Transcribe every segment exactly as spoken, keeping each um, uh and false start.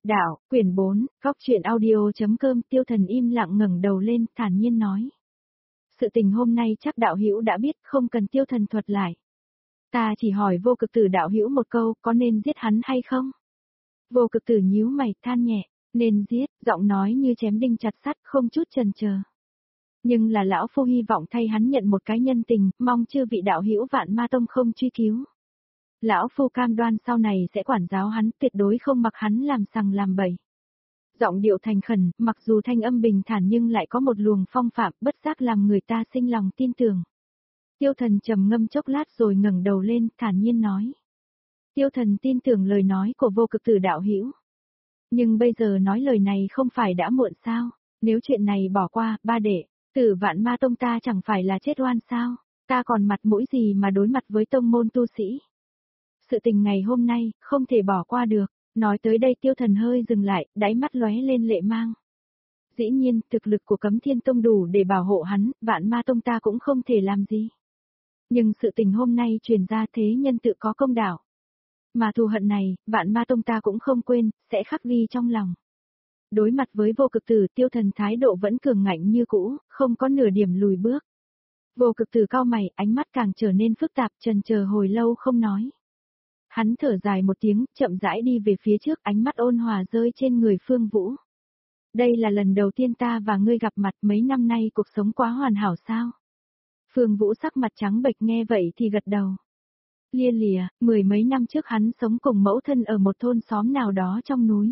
Đạo, quyển bốn, góc truyện audio.com. Tiêu Thần im lặng ngẩng đầu lên, thản nhiên nói. Sự tình hôm nay chắc đạo hữu đã biết, không cần Tiêu Thần thuật lại. Ta chỉ hỏi Vô Cực Tử đạo hữu một câu, có nên giết hắn hay không? Vô Cực Tử nhíu mày, than nhẹ, nên giết, giọng nói như chém đinh chặt sắt, không chút chần chờ. Nhưng là lão phu hy vọng thay hắn nhận một cái nhân tình, mong chư vị đạo hữu Vạn Ma Tông không truy cứu. Lão phu cam đoan sau này sẽ quản giáo hắn, tuyệt đối không mặc hắn làm sằng làm bậy. Giọng điệu thành khẩn, mặc dù thanh âm bình thản nhưng lại có một luồng phong phạm, bất giác làm người ta sinh lòng tin tưởng. Tiêu Thần trầm ngâm chốc lát rồi ngẩng đầu lên, thản nhiên nói. Tiêu Thần tin tưởng lời nói của Vô Cực Tử đạo hữu. Nhưng bây giờ nói lời này không phải đã muộn sao? Nếu chuyện này bỏ qua, ba đệ, Tử Vạn Ma Tông ta chẳng phải là chết oan sao? Ta còn mặt mũi gì mà đối mặt với tông môn tu sĩ? Sự tình ngày hôm nay, không thể bỏ qua được. Nói tới đây Tiêu Thần hơi dừng lại, đáy mắt lóe lên lệ mang. Dĩ nhiên, thực lực của Cấm Thiên Tông đủ để bảo hộ hắn, Vạn Ma Tông ta cũng không thể làm gì. Nhưng sự tình hôm nay truyền ra thế nhân tự có công đạo. Mà thù hận này, Vạn Ma Tông ta cũng không quên, sẽ khắc ghi trong lòng. Đối mặt với Vô Cực Tử, Tiêu Thần thái độ vẫn cường ngạnh như cũ, không có nửa điểm lùi bước. Vô Cực Tử cau mày, ánh mắt càng trở nên phức tạp, chần chờ hồi lâu không nói. Hắn thở dài một tiếng, chậm rãi đi về phía trước, ánh mắt ôn hòa rơi trên người Phương Vũ. Đây là lần đầu tiên ta và ngươi gặp mặt, mấy năm nay cuộc sống quá hoàn hảo sao? Phương Vũ sắc mặt trắng bệch nghe vậy thì gật đầu. Lia lìa, mười mấy năm trước hắn sống cùng mẫu thân ở một thôn xóm nào đó trong núi.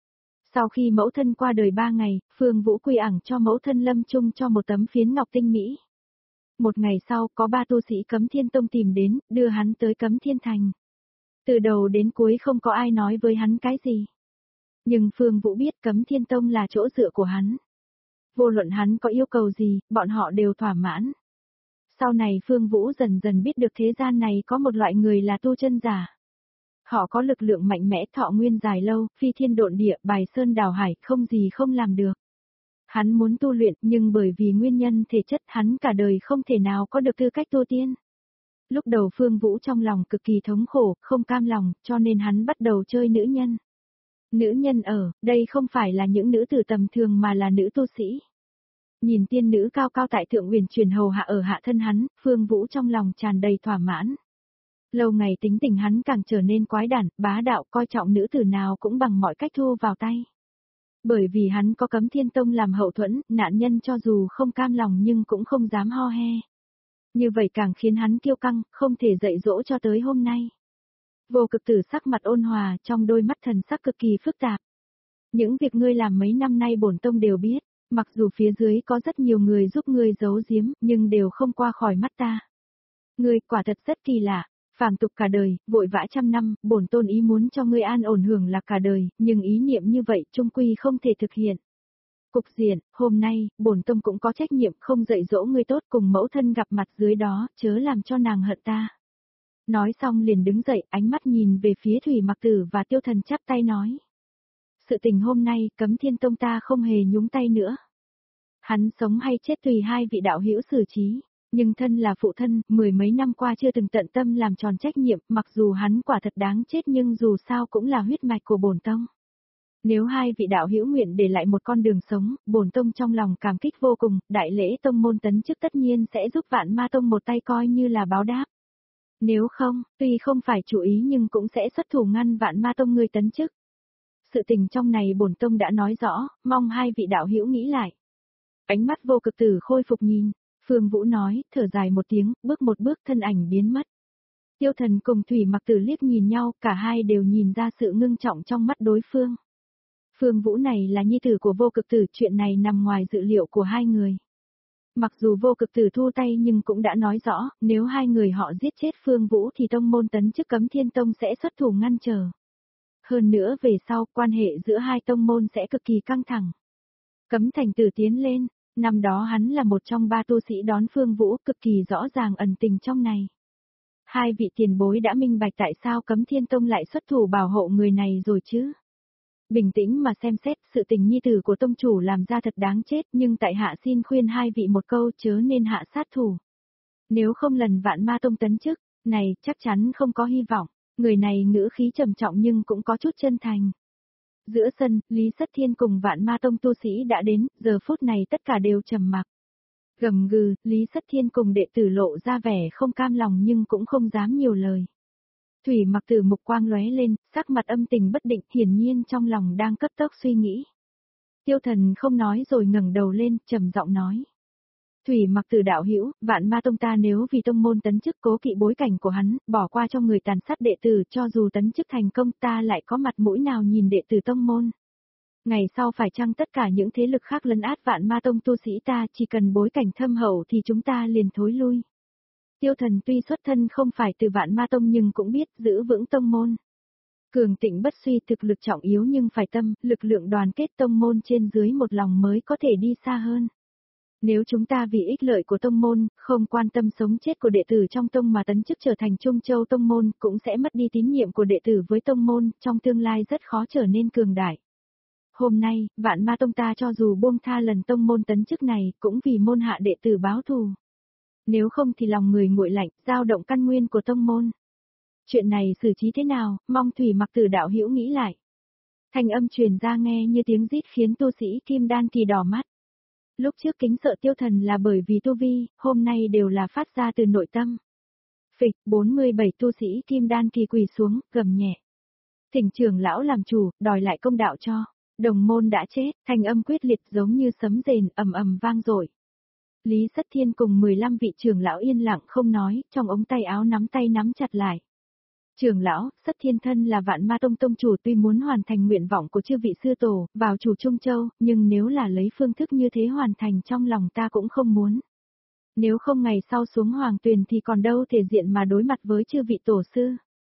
Sau khi mẫu thân qua đời ba ngày, Phương Vũ quy ẳng cho mẫu thân lâm chung cho một tấm phiến ngọc tinh mỹ. Một ngày sau, có ba tu sĩ Cấm Thiên Tông tìm đến, đưa hắn tới Cấm Thiên Thành. Từ đầu đến cuối không có ai nói với hắn cái gì. Nhưng Phương Vũ biết Cấm Thiên Tông là chỗ dựa của hắn. Vô luận hắn có yêu cầu gì, bọn họ đều thỏa mãn. Sau này Phương Vũ dần dần biết được thế gian này có một loại người là tu chân giả. Họ có lực lượng mạnh mẽ, thọ nguyên dài lâu, phi thiên độn địa, bài sơn đào hải, không gì không làm được. Hắn muốn tu luyện nhưng bởi vì nguyên nhân thể chất hắn cả đời không thể nào có được tư cách tu tiên. Lúc đầu Phương Vũ trong lòng cực kỳ thống khổ, không cam lòng, cho nên hắn bắt đầu chơi nữ nhân. Nữ nhân ở, đây không phải là những nữ tử tầm thường mà là nữ tu sĩ. Nhìn tiên nữ cao cao tại thượng uyển chuyển hầu hạ ở hạ thân hắn, Phương Vũ trong lòng tràn đầy thỏa mãn. Lâu ngày tính tình hắn càng trở nên quái đản, bá đạo, coi trọng nữ tử nào cũng bằng mọi cách thu vào tay. Bởi vì hắn có Cấm Thiên Tông làm hậu thuẫn, nạn nhân cho dù không cam lòng nhưng cũng không dám ho he. Như vậy càng khiến hắn kiêu căng, không thể dạy dỗ cho tới hôm nay. Vô Cực Tử sắc mặt ôn hòa, trong đôi mắt thần sắc cực kỳ phức tạp. Những việc ngươi làm mấy năm nay bổn tông đều biết, mặc dù phía dưới có rất nhiều người giúp ngươi giấu giếm, nhưng đều không qua khỏi mắt ta. Ngươi quả thật rất kỳ lạ, phàm tục cả đời, vội vã trăm năm, bổn tôn ý muốn cho ngươi an ổn hưởng lạc cả đời, nhưng ý niệm như vậy chung quy không thể thực hiện. Cục diện, hôm nay, bổn tông cũng có trách nhiệm không dạy dỗ ngươi tốt cùng mẫu thân gặp mặt dưới đó, chớ làm cho nàng hận ta. Nói xong liền đứng dậy, ánh mắt nhìn về phía Thủy Mặc Tử và Tiêu Thần chắp tay nói. Sự tình hôm nay, Cấm Thiên Tông ta không hề nhúng tay nữa. Hắn sống hay chết tùy hai vị đạo hữu xử trí, nhưng thân là phụ thân, mười mấy năm qua chưa từng tận tâm làm tròn trách nhiệm, mặc dù hắn quả thật đáng chết nhưng dù sao cũng là huyết mạch của bổn tông. Nếu hai vị đạo hữu nguyện để lại một con đường sống, bổn tông trong lòng cảm kích vô cùng, đại lễ tông môn tấn chức tất nhiên sẽ giúp Vạn Ma Tông một tay coi như là báo đáp. Nếu không, tuy không phải chủ ý nhưng cũng sẽ xuất thủ ngăn Vạn Ma Tông người tấn chức. Sự tình trong này bổn tông đã nói rõ, mong hai vị đạo hữu nghĩ lại. Ánh mắt Vô Cực Tử khôi phục nhìn, Phương Vũ nói, thở dài một tiếng, bước một bước thân ảnh biến mất. Tiêu Thần cùng Thủy Mặc Tử liếc nhìn nhau, cả hai đều nhìn ra sự ngưng trọng trong mắt đối phương. Phương Vũ này là nhi tử của Vô Cực Tử, chuyện này nằm ngoài dự liệu của hai người. Mặc dù Vô Cực Tử thu tay nhưng cũng đã nói rõ, nếu hai người họ giết chết Phương Vũ thì tông môn tấn chức Cấm Thiên Tông sẽ xuất thủ ngăn trở. Hơn nữa về sau, quan hệ giữa hai tông môn sẽ cực kỳ căng thẳng. Cấm Thành Tử tiến lên, năm đó hắn là một trong ba tu sĩ đón Phương Vũ, cực kỳ rõ ràng ẩn tình trong này. Hai vị tiền bối đã minh bạch tại sao Cấm Thiên Tông lại xuất thủ bảo hộ người này rồi chứ? Bình tĩnh mà xem xét, sự tình nhi tử của tông chủ làm ra thật đáng chết, nhưng tại hạ xin khuyên hai vị một câu chớ nên hạ sát thủ. Nếu không lần Vạn Ma Tông tấn chức, này chắc chắn không có hy vọng. Người này ngữ khí trầm trọng nhưng cũng có chút chân thành. Giữa sân, Lý Sắt Thiên cùng Vạn Ma Tông tu sĩ đã đến, giờ phút này tất cả đều trầm mặc. Gầm gừ, Lý Sắt Thiên cùng đệ tử lộ ra vẻ không cam lòng nhưng cũng không dám nhiều lời. Thủy Mặc Tử mục quang lóe lên, sắc mặt âm tình bất định, hiển nhiên trong lòng đang cấp tốc suy nghĩ. Tiêu Thần không nói rồi ngẩng đầu lên, trầm giọng nói. Thủy Mặc Tử đạo hữu, Vạn Ma Tông ta nếu vì tông môn tấn chức cố kỵ bối cảnh của hắn, bỏ qua cho người tàn sát đệ tử, cho dù tấn chức thành công ta lại có mặt mũi nào nhìn đệ tử tông môn. Ngày sau phải chăng tất cả những thế lực khác lấn át Vạn Ma Tông tu sĩ ta, chỉ cần bối cảnh thâm hậu thì chúng ta liền thối lui. Tiêu Thần tuy xuất thân không phải từ Vạn Ma Tông nhưng cũng biết giữ vững tông môn. Cường tịnh bất suy, thực lực trọng yếu nhưng phải tâm, lực lượng đoàn kết tông môn trên dưới một lòng mới có thể đi xa hơn. Nếu chúng ta vì ích lợi của tông môn, không quan tâm sống chết của đệ tử trong tông mà tấn chức trở thành Trung Châu tông môn, cũng sẽ mất đi tín nhiệm của đệ tử với tông môn, trong tương lai rất khó trở nên cường đại. Hôm nay, Vạn Ma Tông ta cho dù buông tha lần tông môn tấn chức này, cũng vì môn hạ đệ tử báo thù. Nếu không thì lòng người nguội lạnh, dao động căn nguyên của tông môn. Chuyện này xử trí thế nào, mong Thủy Mặc Tử đạo hữu nghĩ lại. Thanh âm truyền ra nghe như tiếng rít khiến tu sĩ Kim Đan Kỳ đỏ mắt. Lúc trước kính sợ Tiêu Thần là bởi vì tu vi, hôm nay đều là phát ra từ nội tâm. Phịch, bốn mươi bảy tu sĩ Kim Đan Kỳ quỳ xuống, gầm nhẹ. Thỉnh trưởng lão làm chủ, đòi lại công đạo cho. Đồng môn đã chết, thanh âm quyết liệt giống như sấm rền, ầm ầm vang dội. Lý Sắt Thiên cùng mười lăm vị trưởng lão yên lặng không nói, trong ống tay áo nắm tay nắm chặt lại. Trưởng lão, Sắt Thiên thân là Vạn Ma Tông tông chủ tuy muốn hoàn thành nguyện vọng của chư vị sư tổ, vào chủ Trung Châu, nhưng nếu là lấy phương thức như thế hoàn thành trong lòng ta cũng không muốn. Nếu không ngày sau xuống Hoàng Tuyền thì còn đâu thể diện mà đối mặt với chư vị tổ sư.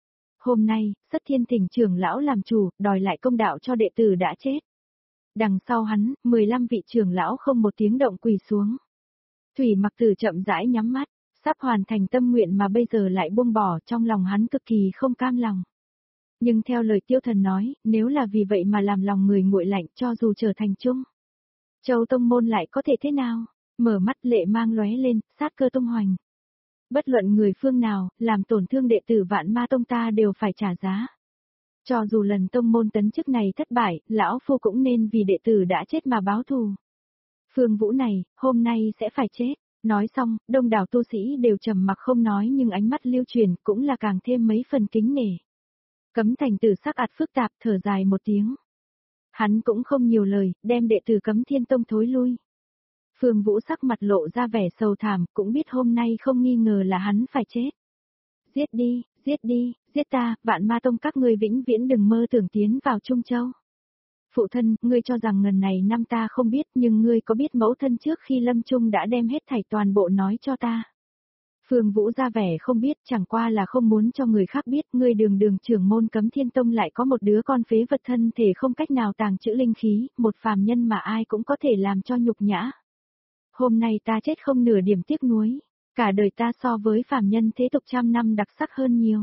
Hôm nay, Sắt Thiên thỉnh trưởng lão làm chủ, đòi lại công đạo cho đệ tử đã chết. Đằng sau hắn, mười lăm vị trưởng lão không một tiếng động quỳ xuống. Thủy Mặc Tử chậm rãi nhắm mắt, sắp hoàn thành tâm nguyện mà bây giờ lại buông bỏ, trong lòng hắn cực kỳ không cam lòng. Nhưng theo lời Tiêu Thần nói, nếu là vì vậy mà làm lòng người nguội lạnh cho dù trở thành chung Châu tông môn lại có thể thế nào? Mở mắt lệ mang lóe lên, sát cơ tung hoành. Bất luận người phương nào, làm tổn thương đệ tử Vạn Ma Tông ta đều phải trả giá. Cho dù lần tông môn tấn chức này thất bại, lão phu cũng nên vì đệ tử đã chết mà báo thù. Phương Vũ này, hôm nay sẽ phải chết. Nói xong, đông đảo tu sĩ đều trầm mặc không nói nhưng ánh mắt lưu truyền cũng là càng thêm mấy phần kính nể. Cấm Thành Tử sắc ạt phức tạp thở dài một tiếng. Hắn cũng không nhiều lời, đem đệ tử Cấm Thiên Tông thối lui. Phương Vũ sắc mặt lộ ra vẻ sầu thảm, cũng biết hôm nay không nghi ngờ là hắn phải chết. Giết đi, giết đi, giết ta, Vạn Ma Tông các ngươi vĩnh viễn đừng mơ tưởng tiến vào Trung Châu. Phụ thân, ngươi cho rằng ngần này năm ta không biết nhưng ngươi có biết mẫu thân trước khi lâm chung đã đem hết thảy toàn bộ nói cho ta. Phương Vũ ra vẻ không biết, chẳng qua là không muốn cho người khác biết ngươi đường đường trưởng môn Cấm Thiên Tông lại có một đứa con phế vật thân thể không cách nào tàng trữ linh khí, một phàm nhân mà ai cũng có thể làm cho nhục nhã. Hôm nay ta chết không nửa điểm tiếc nuối, cả đời ta so với phàm nhân thế tục trăm năm đặc sắc hơn nhiều.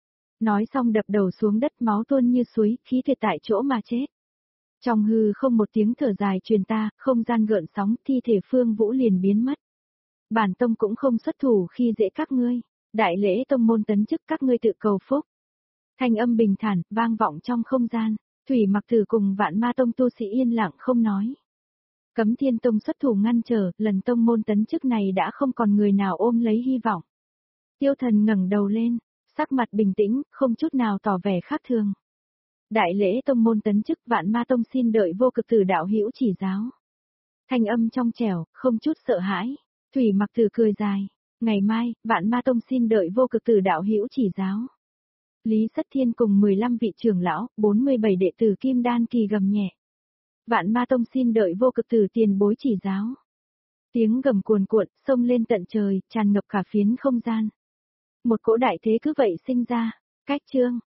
Nói xong đập đầu xuống đất máu tuôn như suối, khí tuyệt tại chỗ mà chết. Trong hư không một tiếng thở dài truyền ta, không gian gợn sóng, thi thể Phương Vũ liền biến mất. Bản tông cũng không xuất thủ khi dễ các ngươi, đại lễ tông môn tấn chức các ngươi tự cầu phúc. Thanh âm bình thản, vang vọng trong không gian, Thủy Mặc Tử cùng Vạn Ma Tông tu sĩ yên lặng không nói. Cấm Thiên Tông xuất thủ ngăn trở, lần tông môn tấn chức này đã không còn người nào ôm lấy hy vọng. Tiêu Thần ngẩng đầu lên, sắc mặt bình tĩnh, không chút nào tỏ vẻ khác thường. Đại lễ tông môn tấn chức Vạn Ma Tông xin đợi Vô Cực Tử đạo hữu chỉ giáo. Thanh âm trong trẻo, không chút sợ hãi. Thủy Mặc Tử cười dài. Ngày mai, Vạn Ma Tông xin đợi Vô Cực Tử đạo hữu chỉ giáo. Lý Sắt Thiên cùng mười lăm vị trưởng lão, bốn mươi bảy đệ tử Kim Đan Kỳ gầm nhẹ. Vạn Ma Tông xin đợi Vô Cực Tử tiền bối chỉ giáo. Tiếng gầm cuồn cuộn, xông lên tận trời, tràn ngập cả phiến không gian. Một cỗ đại thế cứ vậy sinh ra. Cách chương